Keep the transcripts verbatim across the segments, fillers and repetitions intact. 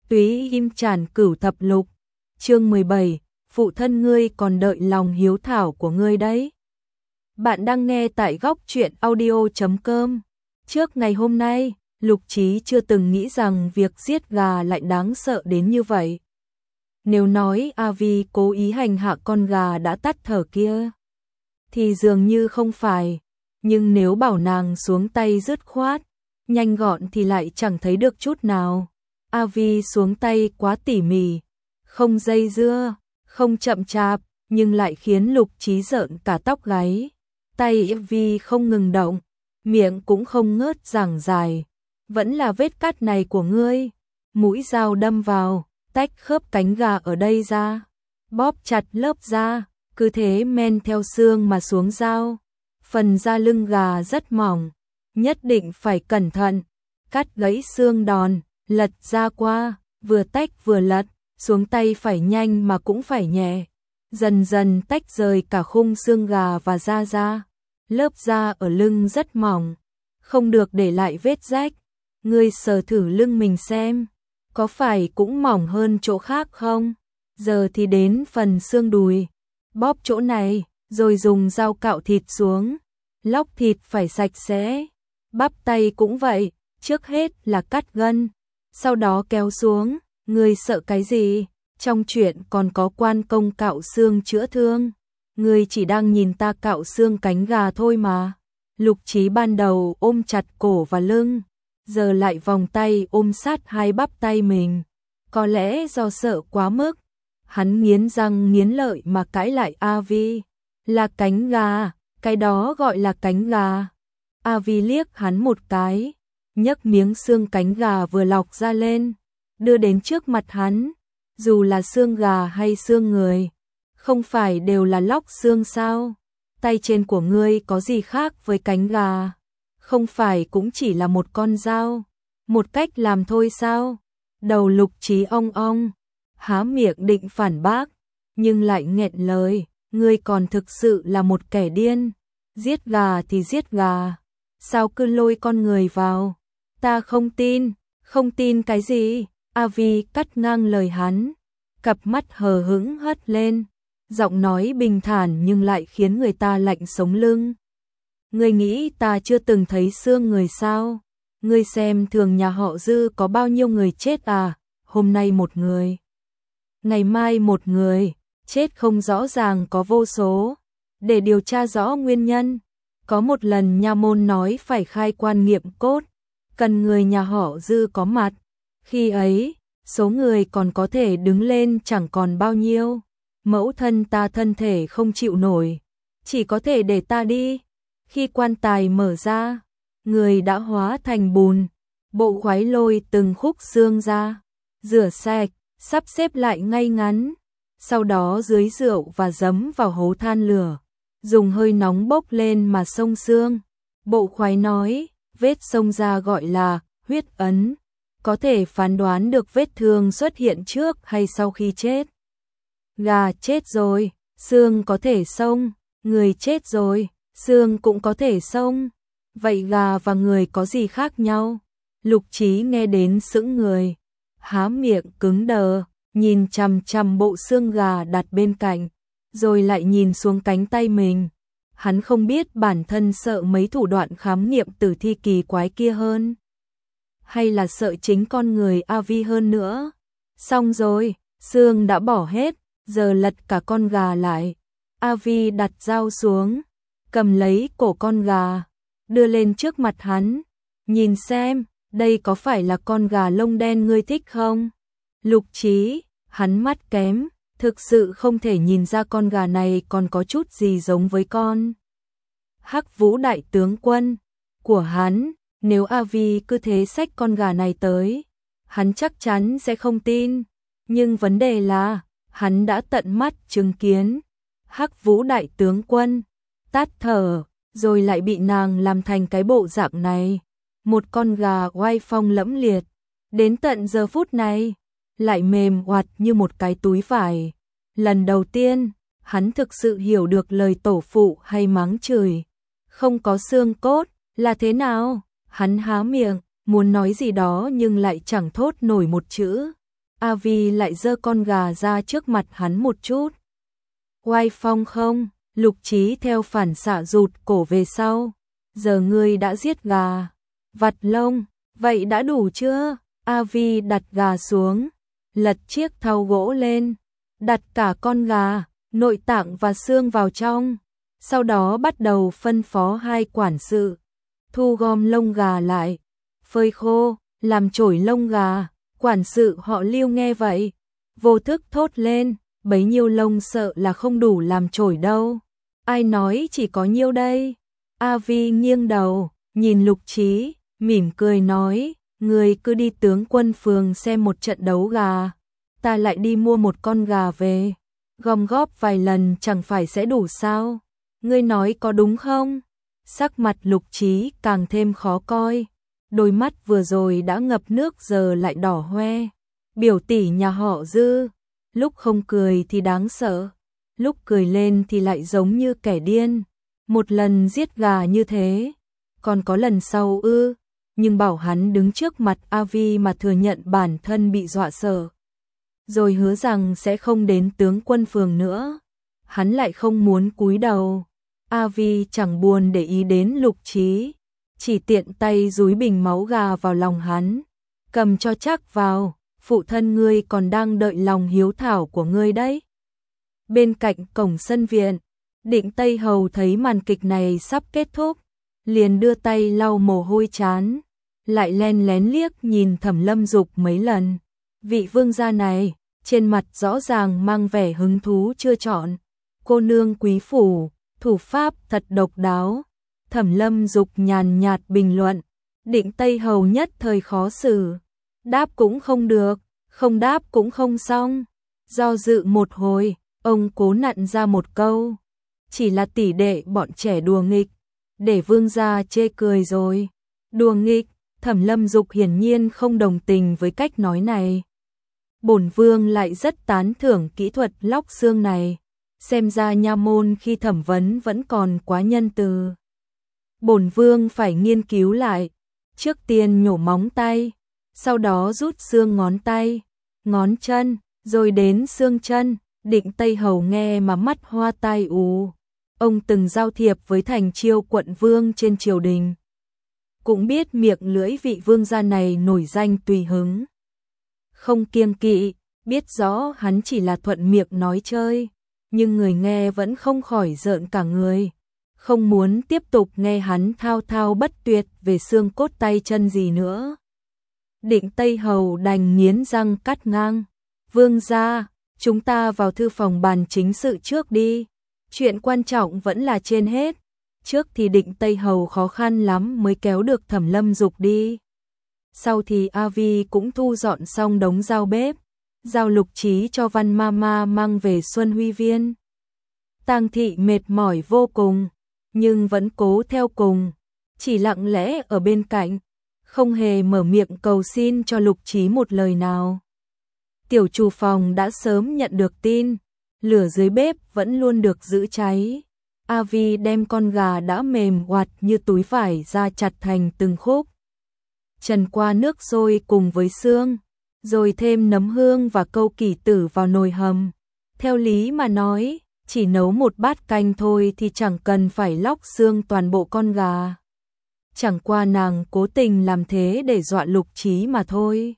Túy im tràn cửu thập lục, chương mười bảy, phụ thân ngươi còn đợi lòng hiếu thảo của ngươi đấy. Bạn đang nghe tại góc truyện audio chấm com. Trước ngày hôm nay, Lục Chí chưa từng nghĩ rằng việc giết gà lại đáng sợ đến như vậy. Nếu nói A Vi cố ý hành hạ con gà đã tắt thở kia, thì dường như không phải. Nhưng nếu bảo nàng xuống tay dứt khoát, nhanh gọn thì lại chẳng thấy được chút nào. A Vi xuống tay quá tỉ mỉ, không dây dưa, không chậm chạp, nhưng lại khiến Lục Chí rợn cả tóc gáy. Tay A Vi không ngừng động, miệng cũng không ngớt giảng giải. Vẫn là vết cắt này của ngươi. Mũi dao đâm vào, tách khớp cánh gà ở đây ra, bóp chặt lớp da, cứ thế men theo xương mà xuống dao. Phần da lưng gà rất mỏng, nhất định phải cẩn thận, cắt gãy xương đòn, lật da qua, vừa tách vừa lật, xuống tay phải nhanh mà cũng phải nhẹ. Dần dần tách rời cả khung xương gà và da da. Lớp da ở lưng rất mỏng, không được để lại vết rách. Ngươi sờ thử lưng mình xem, có phải cũng mỏng hơn chỗ khác không? Giờ thì đến phần xương đùi, bóp chỗ này, rồi dùng dao cạo thịt xuống. Lóc thịt phải sạch sẽ. Bắp tay cũng vậy, trước hết là cắt gân, sau đó kéo xuống. Ngươi sợ cái gì? Trong chuyện còn có quan công cạo xương chữa thương. Ngươi chỉ đang nhìn ta cạo xương cánh gà thôi mà. Lục Chí ban đầu ôm chặt cổ và lưng, giờ lại vòng tay ôm sát hai bắp tay mình. Có lẽ do sợ quá mức, hắn nghiến răng nghiến lợi mà cãi lại A Vi. Là cánh gà, cái đó gọi là cánh gà. A Vi liếc hắn một cái, nhấc miếng xương cánh gà vừa lọc ra lên, đưa đến trước mặt hắn. Dù là xương gà hay xương người, không phải đều là lóc xương sao? Tay trên của ngươi có gì khác với cánh gà? Không phải cũng chỉ là một con dao, một cách làm thôi sao? Đầu Lục Chí ong ong, há miệng định phản bác, nhưng lại nghẹn lời. Ngươi còn thực sự là một kẻ điên. Giết gà thì giết gà, sao cứ lôi con người vào? Ta không tin. Không tin cái gì? A Vi cắt ngang lời hắn, cặp mắt hờ hững hất lên, giọng nói bình thản nhưng lại khiến người ta lạnh sống lưng. Ngươi nghĩ ta chưa từng thấy xương người sao? Ngươi xem thường nhà họ Dư có bao nhiêu người chết à? Hôm nay một người, ngày mai một người, chết không rõ ràng có vô số. Để điều tra rõ nguyên nhân, có một lần nha môn nói phải khai quan nghiệm cốt, cần người nhà họ Dư có mặt. Khi ấy, số người còn có thể đứng lên chẳng còn bao nhiêu. Mẫu thân ta thân thể không chịu nổi, chỉ có thể để ta đi. Khi quan tài mở ra, người đã hóa thành bùn. Bộ khoái lôi từng khúc xương ra, rửa sạch, sắp xếp lại ngay ngắn. Sau đó dưới rượu và giấm vào hố than lửa, dùng hơi nóng bốc lên mà xông xương. Bộ khoái nói, vết xông ra gọi là huyết ấn, có thể phán đoán được vết thương xuất hiện trước hay sau khi chết. Gà chết rồi, xương có thể xông, người chết rồi, xương cũng có thể xông. Vậy gà và người có gì khác nhau? Lục Chí nghe đến sững người, há miệng cứng đờ, nhìn chằm chằm bộ xương gà đặt bên cạnh, rồi lại nhìn xuống cánh tay mình. Hắn không biết bản thân sợ mấy thủ đoạn khám nghiệm tử thi kỳ quái kia hơn, hay là sợ chính con người A Vi hơn nữa. Xong rồi, xương đã bỏ hết, giờ lật cả con gà lại. A Vi đặt dao xuống, cầm lấy cổ con gà, đưa lên trước mặt hắn. Nhìn xem, đây có phải là con gà lông đen ngươi thích không? Lục Chí, hắn mắt kém, thực sự không thể nhìn ra con gà này còn có chút gì giống với con Hắc Vũ đại tướng quân của hắn. Nếu A Vi cứ thế xách con gà này tới, hắn chắc chắn sẽ không tin. Nhưng vấn đề là, hắn đã tận mắt chứng kiến Hắc Vũ đại tướng quân tắt thở, rồi lại bị nàng làm thành cái bộ dạng này. Một con gà oai phong lẫm liệt, đến tận giờ phút này, lại mềm oặt như một cái túi vải. Lần đầu tiên, hắn thực sự hiểu được lời tổ phụ hay mắng chửi không có xương cốt là thế nào. Hắn há miệng, muốn nói gì đó nhưng lại chẳng thốt nổi một chữ. A Vi lại giơ con gà ra trước mặt hắn một chút. Oai phong không? Lục Chí theo phản xạ rụt cổ về sau. Giờ ngươi đã giết gà, vặt lông, vậy đã đủ chưa? A Vi đặt gà xuống, lật chiếc thau gỗ lên, đặt cả con gà, nội tạng và xương vào trong. Sau đó bắt đầu phân phó hai quản sự thu gom lông gà lại, phơi khô, làm chổi lông gà. Quản sự họ Lưu nghe vậy, vô thức thốt lên, bấy nhiêu lông sợ là không đủ làm chổi đâu. Ai nói chỉ có nhiêu đây? A Vi nghiêng đầu, nhìn Lục Chí, mỉm cười nói, người cứ đi tướng quân phường xem một trận đấu gà, ta lại đi mua một con gà về, gom góp vài lần chẳng phải sẽ đủ sao? Ngươi nói có đúng không? Sắc mặt Lục Chí càng thêm khó coi, đôi mắt vừa rồi đã ngập nước giờ lại đỏ hoe. Biểu tỷ nhà họ Dư, lúc không cười thì đáng sợ, lúc cười lên thì lại giống như kẻ điên. Một lần giết gà như thế, còn có lần sau ư? Nhưng bảo hắn đứng trước mặt A Vi mà thừa nhận bản thân bị dọa sợ, rồi hứa rằng sẽ không đến tướng quân phường nữa, hắn lại không muốn cúi đầu. A Vi chẳng buồn để ý đến Lục Chí, chỉ tiện tay dúi bình máu gà vào lòng hắn, cầm cho chắc vào, phụ thân ngươi còn đang đợi lòng hiếu thảo của ngươi đấy. Bên cạnh cổng sân viện, Định Tây Hầu thấy màn kịch này sắp kết thúc, liền đưa tay lau mồ hôi trán, lại len lén liếc nhìn Thẩm Lâm Dục mấy lần. Vị vương gia này, trên mặt rõ ràng mang vẻ hứng thú chưa chọn. Cô nương quý phủ, thủ pháp thật độc đáo. Thẩm Lâm Dục nhàn nhạt bình luận. Định Tây Hầu nhất thời khó xử, đáp cũng không được, không đáp cũng không xong. Do dự một hồi, ông cố nặn ra một câu, chỉ là tỷ đệ bọn trẻ đùa nghịch, để vương gia chê cười rồi. Đùa nghịch? Thẩm Lâm Dục hiển nhiên không đồng tình với cách nói này. Bổn vương lại rất tán thưởng kỹ thuật lóc xương này, xem ra nha môn khi thẩm vấn vẫn còn quá nhân từ. Bổn vương phải nghiên cứu lại, trước tiên nhổ móng tay, sau đó rút xương ngón tay, ngón chân, rồi đến xương chân. Định Tây Hầu nghe mà mắt hoa tai ù. Ông từng giao thiệp với Thành Chiêu quận vương trên triều đình, cũng biết miệng lưỡi vị vương gia này nổi danh tùy hứng, không kiêng kỵ, biết rõ hắn chỉ là thuận miệng nói chơi, nhưng người nghe vẫn không khỏi rợn cả người, không muốn tiếp tục nghe hắn thao thao bất tuyệt về xương cốt tay chân gì nữa. Định Tây Hầu đành nghiến răng cắt ngang, vương gia, chúng ta vào thư phòng bàn chính sự trước đi, chuyện quan trọng vẫn là trên hết. Trước thì Định Tây Hầu khó khăn lắm mới kéo được Thẩm Lâm Dục đi. Sau thì A Vi cũng thu dọn xong đống dao bếp, giao Lục Chí cho Văn Mama mang về Xuân Huy Viên. Tang thị mệt mỏi vô cùng, nhưng vẫn cố theo cùng, chỉ lặng lẽ ở bên cạnh, không hề mở miệng cầu xin cho Lục Chí một lời nào. Tiểu chủ phòng đã sớm nhận được tin, lửa dưới bếp vẫn luôn được giữ cháy. A Vi đem con gà đã mềm oạt như túi vải ra chặt thành từng khúc, trần qua nước sôi cùng với xương, rồi thêm nấm hương và câu kỷ tử vào nồi hầm. Theo lý mà nói, chỉ nấu một bát canh thôi thì chẳng cần phải lóc xương toàn bộ con gà. Chẳng qua nàng cố tình làm thế để dọa Lục Chí mà thôi.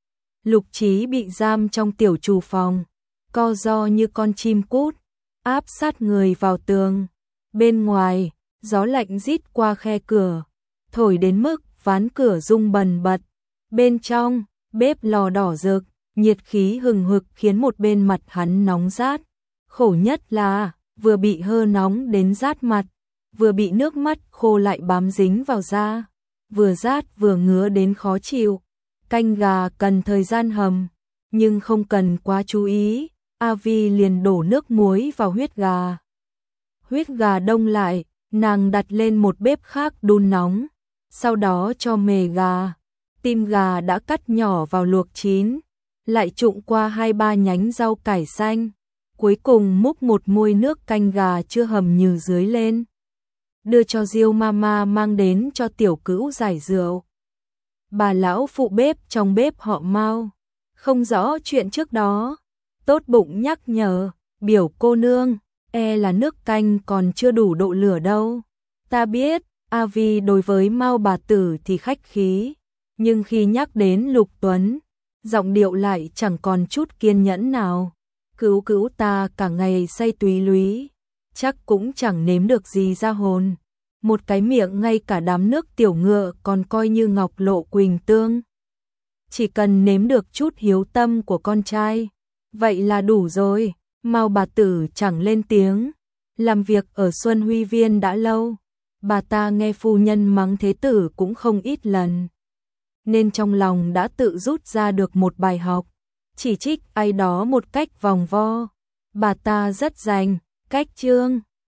Lục Chí bị giam trong tiểu trù phòng, co ro như con chim cút, áp sát người vào tường. Bên ngoài, gió lạnh rít qua khe cửa, thổi đến mức ván cửa rung bần bật. Bên trong, bếp lò đỏ rực, nhiệt khí hừng hực khiến một bên mặt hắn nóng rát. Khổ nhất là, vừa bị hơ nóng đến rát mặt, vừa bị nước mắt khô lại bám dính vào da, vừa rát vừa ngứa đến khó chịu. Canh gà cần thời gian hầm, nhưng không cần quá chú ý. A Vi liền đổ nước muối vào huyết gà. Huyết gà đông lại, nàng đặt lên một bếp khác đun nóng, sau đó cho mề gà, tim gà đã cắt nhỏ vào luộc chín, lại trụng qua hai ba nhánh rau cải xanh, cuối cùng múc một muôi nước canh gà chưa hầm nhừ dưới lên, đưa cho Diêu Mama mang đến cho tiểu cữu giải rượu. Bà lão phụ bếp trong bếp họ Mao, không rõ chuyện trước đó, tốt bụng nhắc nhở, biểu cô nương, e là nước canh còn chưa đủ độ lửa đâu. Ta biết, A Vi đối với Mao bà tử thì khách khí, nhưng khi nhắc đến Lục Tuấn, giọng điệu lại chẳng còn chút kiên nhẫn nào. Cứu cứu ta cả ngày say túy lúy, chắc cũng chẳng nếm được gì ra hồn. Một cái miệng ngay cả đám nước tiểu ngựa còn coi như ngọc lộ quỳnh tương. Chỉ cần nếm được chút hiếu tâm của con trai, vậy là đủ rồi. Mao bà tử chẳng lên tiếng, làm việc ở Xuân Huy Viên đã lâu, bà ta nghe phu nhân mắng thế tử cũng không ít lần, nên trong lòng đã tự rút ra được một bài học, chỉ trích ai đó một cách vòng vo. Bà ta rất rành, cách chương.